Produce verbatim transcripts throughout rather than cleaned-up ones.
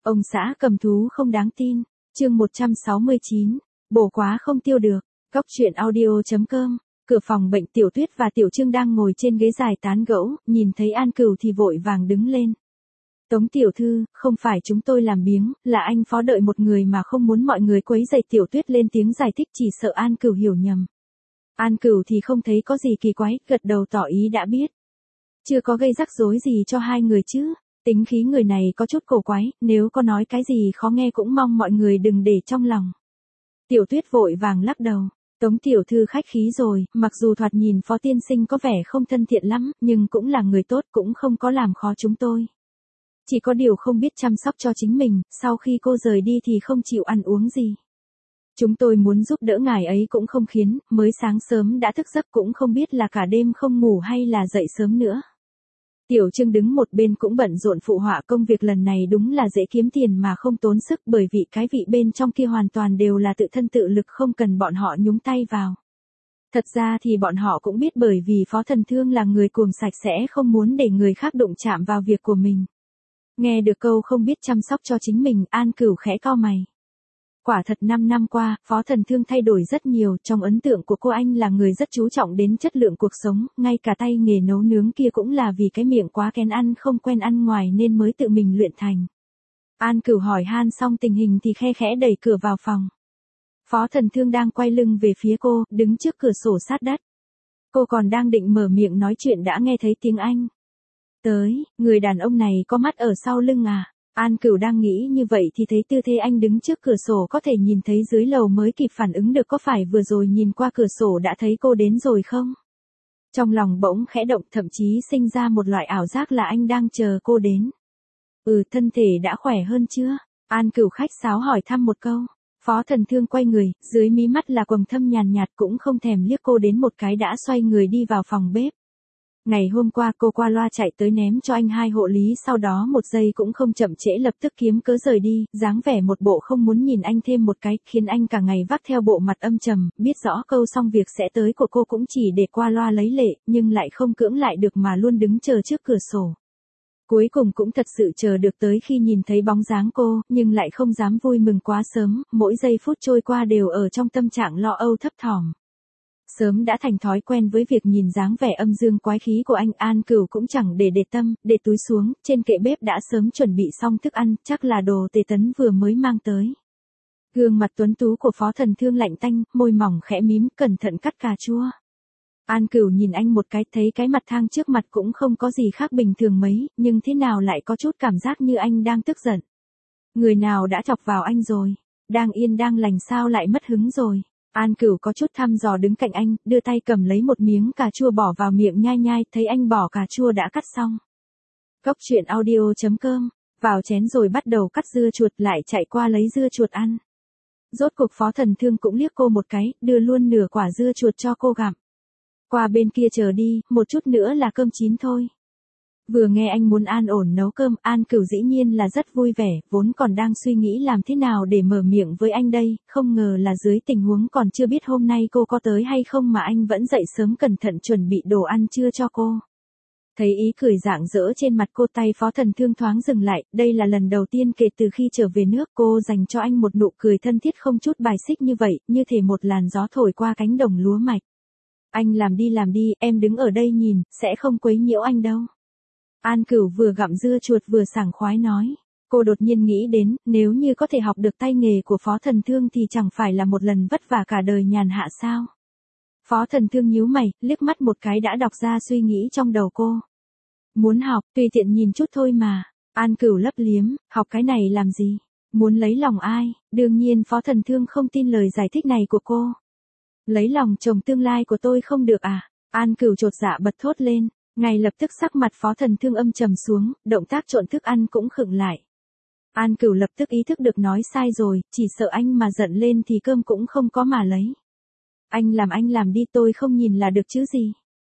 Ông xã cầm thú không đáng tin, chương một trăm sáu mươi chín, bổ quá không tiêu được, góc truyện audio chấm com. Cửa phòng bệnh Tiểu Tuyết và Tiểu Trương đang ngồi trên ghế dài tán gẫu, nhìn thấy An Cửu thì vội vàng đứng lên. Tống tiểu thư, không phải chúng tôi làm biếng, là anh Phó đợi một người mà không muốn mọi người quấy rầy. Tiểu Tuyết lên tiếng giải thích, chỉ sợ An Cửu hiểu nhầm. An Cửu thì không thấy có gì kỳ quái, gật đầu tỏ ý đã biết. Chưa có gây rắc rối gì cho hai người chứ, tính khí người này có chút cổ quái, nếu có nói cái gì khó nghe cũng mong mọi người đừng để trong lòng. Tiểu Tuyết vội vàng lắc đầu. Tống tiểu thư khách khí rồi, mặc dù thoạt nhìn Phó tiên sinh có vẻ không thân thiện lắm, nhưng cũng là người tốt, cũng không có làm khó chúng tôi. Chỉ có điều không biết chăm sóc cho chính mình, sau khi cô rời đi thì không chịu ăn uống gì. Chúng tôi muốn giúp đỡ ngài ấy cũng không khiến, mới sáng sớm đã thức giấc, cũng không biết là cả đêm không ngủ hay là dậy sớm nữa. Tiểu Trương đứng một bên cũng bận rộn phụ họa, công việc lần này đúng là dễ kiếm tiền mà không tốn sức, bởi vì cái vị bên trong kia hoàn toàn đều là tự thân tự lực, không cần bọn họ nhúng tay vào. Thật ra thì bọn họ cũng biết, bởi vì Phó Thần Thương là người cuồng sạch sẽ, không muốn để người khác đụng chạm vào việc của mình. Nghe được câu không biết chăm sóc cho chính mình, An Cửu khẽ cau mày. Quả thật năm năm qua, Phó Thần Thương thay đổi rất nhiều, trong ấn tượng của cô anh là người rất chú trọng đến chất lượng cuộc sống, ngay cả tay nghề nấu nướng kia cũng là vì cái miệng quá kén ăn, không quen ăn ngoài nên mới tự mình luyện thành. An Cửu hỏi han xong tình hình thì khe khẽ đẩy cửa vào phòng. Phó Thần Thương đang quay lưng về phía cô, đứng trước cửa sổ sát đất. Cô còn đang định mở miệng nói chuyện đã nghe thấy tiếng anh. Tới, người đàn ông này có mắt ở sau lưng à? An Cửu đang nghĩ như vậy thì thấy tư thế anh đứng trước cửa sổ, có thể nhìn thấy dưới lầu mới kịp phản ứng được có phải vừa rồi nhìn qua cửa sổ đã thấy cô đến rồi không? Trong lòng bỗng khẽ động, thậm chí sinh ra một loại ảo giác là anh đang chờ cô đến. Ừ, thân thể đã khỏe hơn chưa? An Cửu khách sáo hỏi thăm một câu. Phó Thần Thương quay người, dưới mí mắt là quầng thâm nhàn nhạt, cũng không thèm liếc cô đến một cái đã xoay người đi vào phòng bếp. Ngày hôm qua cô qua loa chạy tới ném cho anh hai hộ lý, sau đó một giây cũng không chậm trễ lập tức kiếm cớ rời đi, dáng vẻ một bộ không muốn nhìn anh thêm một cái, khiến anh cả ngày vác theo bộ mặt âm trầm, biết rõ câu xong việc sẽ tới của cô cũng chỉ để qua loa lấy lệ, nhưng lại không cưỡng lại được mà luôn đứng chờ trước cửa sổ. Cuối cùng cũng thật sự chờ được tới khi nhìn thấy bóng dáng cô, nhưng lại không dám vui mừng quá sớm, mỗi giây phút trôi qua đều ở trong tâm trạng lo âu thấp thỏm. Sớm đã thành thói quen với việc nhìn dáng vẻ âm dương quái khí của anh, An Cửu cũng chẳng để để tâm, để túi xuống, trên kệ bếp đã sớm chuẩn bị xong thức ăn, chắc là đồ Tề Tấn vừa mới mang tới. Gương mặt tuấn tú của Phó Thần Thương lạnh tanh, môi mỏng khẽ mím, cẩn thận cắt cà chua. An Cửu nhìn anh một cái, thấy cái mặt thang trước mặt cũng không có gì khác bình thường mấy, nhưng thế nào lại có chút cảm giác như anh đang tức giận. Người nào đã chọc vào anh rồi? Đang yên đang lành sao lại mất hứng rồi? An Cửu có chút thăm dò đứng cạnh anh, đưa tay cầm lấy một miếng cà chua bỏ vào miệng nhai nhai, thấy anh bỏ cà chua đã cắt xong. Góc truyện audio chấm com, vào chén rồi bắt đầu cắt dưa chuột, lại chạy qua lấy dưa chuột ăn. Rốt cuộc Phó Thần Thương cũng liếc cô một cái, đưa luôn nửa quả dưa chuột cho cô gặm. Qua bên kia chờ đi, một chút nữa là cơm chín thôi. Vừa nghe anh muốn an ổn nấu cơm, An Cửu dĩ nhiên là rất vui vẻ, vốn còn đang suy nghĩ làm thế nào để mở miệng với anh đây, không ngờ là dưới tình huống còn chưa biết hôm nay cô có tới hay không mà anh vẫn dậy sớm cẩn thận chuẩn bị đồ ăn trưa cho cô. Thấy ý cười rạng rỡ trên mặt cô, tay Phó Thần Thương thoáng dừng lại, đây là lần đầu tiên kể từ khi trở về nước cô dành cho anh một nụ cười thân thiết không chút bài xích như vậy, như thể một làn gió thổi qua cánh đồng lúa mạch. Anh làm đi làm đi, em đứng ở đây nhìn, sẽ không quấy nhiễu anh đâu. An Cửu vừa gặm dưa chuột vừa sảng khoái nói. Cô đột nhiên nghĩ đến, nếu như có thể học được tay nghề của Phó Thần Thương thì chẳng phải là một lần vất vả cả đời nhàn hạ sao? Phó Thần Thương nhíu mày, liếc mắt một cái đã đọc ra suy nghĩ trong đầu cô. Muốn học, tùy tiện nhìn chút thôi mà. An Cửu lấp liếm, học cái này làm gì? Muốn lấy lòng ai? Đương nhiên Phó Thần Thương không tin lời giải thích này của cô. Lấy lòng chồng tương lai của tôi không được à? An Cửu chột dạ bật thốt lên. Ngay lập tức sắc mặt Phó Thần Thương âm trầm xuống, động tác trộn thức ăn cũng khựng lại. An Cửu lập tức ý thức được nói sai rồi, chỉ sợ anh mà giận lên thì cơm cũng không có mà lấy. Anh làm anh làm đi, tôi không nhìn là được chứ gì.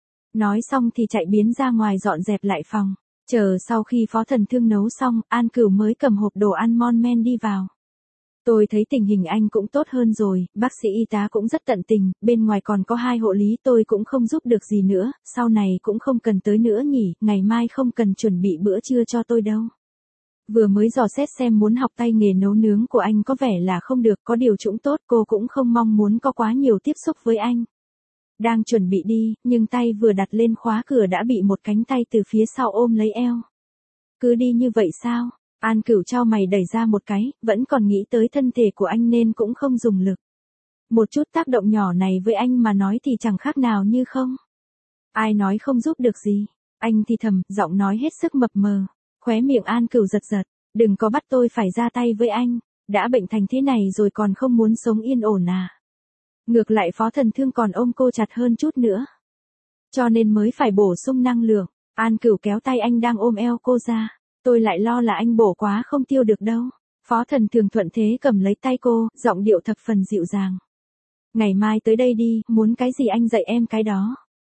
Nói xong thì chạy biến ra ngoài dọn dẹp lại phòng. Chờ sau khi Phó Thần Thương nấu xong, An Cửu mới cầm hộp đồ ăn mon men đi vào. Tôi thấy tình hình anh cũng tốt hơn rồi, bác sĩ y tá cũng rất tận tình, bên ngoài còn có hai hộ lý, tôi cũng không giúp được gì nữa, sau này cũng không cần tới nữa nhỉ, ngày mai không cần chuẩn bị bữa trưa cho tôi đâu. Vừa mới dò xét xem muốn học tay nghề nấu nướng của anh có vẻ là không được, có điều cũng tốt, cô cũng không mong muốn có quá nhiều tiếp xúc với anh. Đang chuẩn bị đi, nhưng tay vừa đặt lên khóa cửa đã bị một cánh tay từ phía sau ôm lấy eo. Cứ đi như vậy sao? An Cửu chau mày đẩy ra một cái, vẫn còn nghĩ tới thân thể của anh nên cũng không dùng lực. Một chút tác động nhỏ này với anh mà nói thì chẳng khác nào như không. Ai nói không giúp được gì. Anh thì thầm, giọng nói hết sức mập mờ. Khóe miệng An Cửu giật giật. Đừng có bắt tôi phải ra tay với anh. Đã bệnh thành thế này rồi còn không muốn sống yên ổn à. Ngược lại Phó Thần Thương còn ôm cô chặt hơn chút nữa. Cho nên mới phải bổ sung năng lượng. An Cửu kéo tay anh đang ôm eo cô ra. Tôi lại lo là anh bổ quá không tiêu được đâu. Phó Thần Thường thuận thế cầm lấy tay cô, giọng điệu thập phần dịu dàng. Ngày mai tới đây đi, muốn cái gì anh dạy em cái đó.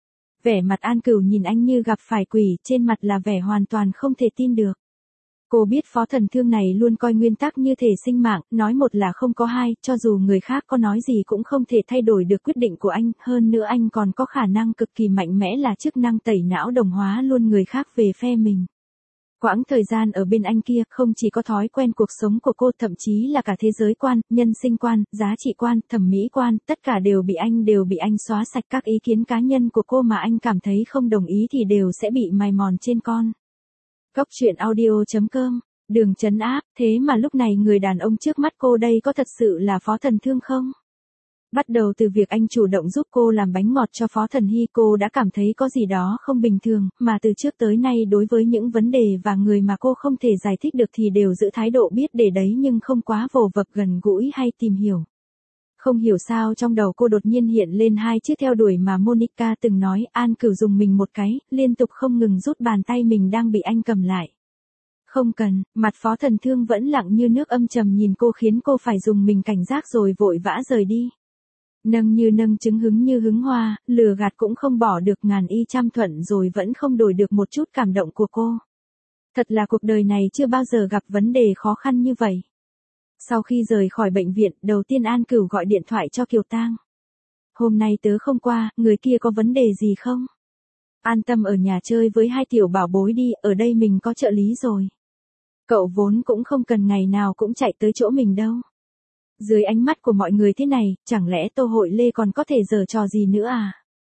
Vẻ mặt An Cửu nhìn anh như gặp phải quỷ, trên mặt là vẻ hoàn toàn không thể tin được. Cô biết Phó Thần Thương này luôn coi nguyên tắc như thể sinh mạng, nói một là không có hai, cho dù người khác có nói gì cũng không thể thay đổi được quyết định của anh, hơn nữa anh còn có khả năng cực kỳ mạnh mẽ là chức năng tẩy não đồng hóa luôn người khác về phe mình. Quãng thời gian ở bên anh kia không chỉ có thói quen cuộc sống của cô, thậm chí là cả thế giới quan, nhân sinh quan, giá trị quan, thẩm mỹ quan, tất cả đều bị anh đều bị anh xóa sạch. Các ý kiến cá nhân của cô mà anh cảm thấy không đồng ý thì đều sẽ bị mài mòn trên con. Cốc truyện audio chấm com, Đường trấn áp, thế mà lúc này người đàn ông trước mắt cô đây có thật sự là Phó Thần Thương không? Bắt đầu từ việc anh chủ động giúp cô làm bánh ngọt cho Phó Thần Hy, cô đã cảm thấy có gì đó không bình thường, mà từ trước tới nay đối với những vấn đề và người mà cô không thể giải thích được thì đều giữ thái độ biết để đấy nhưng không quá vồ vập gần gũi hay tìm hiểu. Không hiểu sao trong đầu cô đột nhiên hiện lên hai chữ theo đuổi mà Monica từng nói. An Cửu dùng mình một cái, liên tục không ngừng rút bàn tay mình đang bị anh cầm lại. Không cần, mặt Phó Thần Thương vẫn lặng như nước, âm trầm nhìn cô khiến cô phải dùng mình cảnh giác rồi vội vã rời đi. Nâng như nâng trứng, hứng như hứng hoa, lừa gạt cũng không bỏ được, ngàn y trăm thuận rồi vẫn không đổi được một chút cảm động của cô. Thật là cuộc đời này chưa bao giờ gặp vấn đề khó khăn như vậy. Sau khi rời khỏi bệnh viện, đầu tiên An Cửu gọi điện thoại cho Kiều Tang. Hôm nay tớ không qua, người kia có vấn đề gì không? An tâm ở nhà chơi với hai tiểu bảo bối đi, ở đây mình có trợ lý rồi. Cậu vốn cũng không cần ngày nào cũng chạy tới chỗ mình đâu. Dưới ánh mắt của mọi người thế này, chẳng lẽ Tô Hội Lê còn có thể giở trò gì nữa à?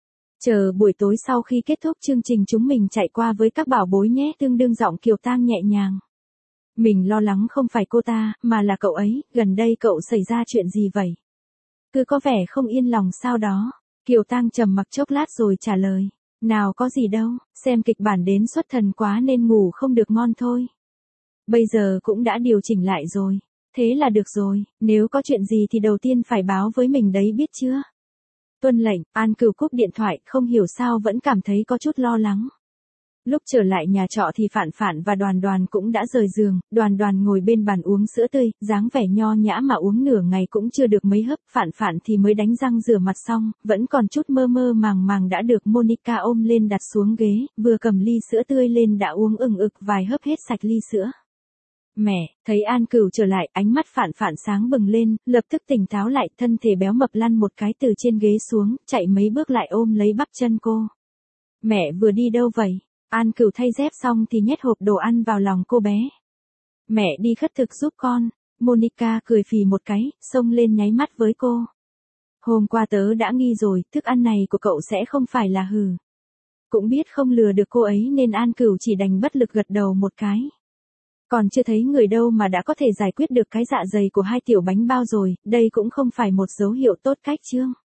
Chờ buổi tối sau khi kết thúc chương trình chúng mình chạy qua với các bảo bối nhé. Tương đương giọng Kiều Tang nhẹ nhàng. Mình lo lắng không phải cô ta, mà là cậu ấy, gần đây cậu xảy ra chuyện gì vậy? Cứ có vẻ không yên lòng sao đó. Kiều Tang trầm mặc chốc lát rồi trả lời. Nào có gì đâu, xem kịch bản đến xuất thần quá nên ngủ không được ngon thôi. Bây giờ cũng đã điều chỉnh lại rồi. Thế là được rồi, nếu có chuyện gì thì đầu tiên phải báo với mình đấy biết chưa? Tuân lệnh. An Cửu cúp điện thoại, không hiểu sao vẫn cảm thấy có chút lo lắng. Lúc trở lại nhà trọ thì Phạn Phạn và Đoàn Đoàn cũng đã rời giường. Đoàn Đoàn ngồi bên bàn uống sữa tươi, dáng vẻ nho nhã mà uống nửa ngày cũng chưa được mấy hớp. Phạn Phạn thì mới đánh răng rửa mặt xong, vẫn còn chút mơ mơ màng màng đã được Monica ôm lên đặt xuống ghế, vừa cầm ly sữa tươi lên đã uống ừng ực vài hớp hết sạch ly sữa. Mẹ, thấy An Cửu trở lại, ánh mắt Phạn Phạn sáng bừng lên, lập tức tỉnh táo lại, thân thể béo mập lăn một cái từ trên ghế xuống, chạy mấy bước lại ôm lấy bắp chân cô. Mẹ vừa đi đâu vậy? An Cửu thay dép xong thì nhét hộp đồ ăn vào lòng cô bé. Mẹ đi khất thực giúp con. Monica cười phì một cái, xông lên nháy mắt với cô. Hôm qua tớ đã nghi rồi, thức ăn này của cậu sẽ không phải là hừ. Cũng biết không lừa được cô ấy nên An Cửu chỉ đành bất lực gật đầu một cái. Còn chưa thấy người đâu mà đã có thể giải quyết được cái dạ dày của hai tiểu bánh bao rồi, đây cũng không phải một dấu hiệu tốt cách chứ.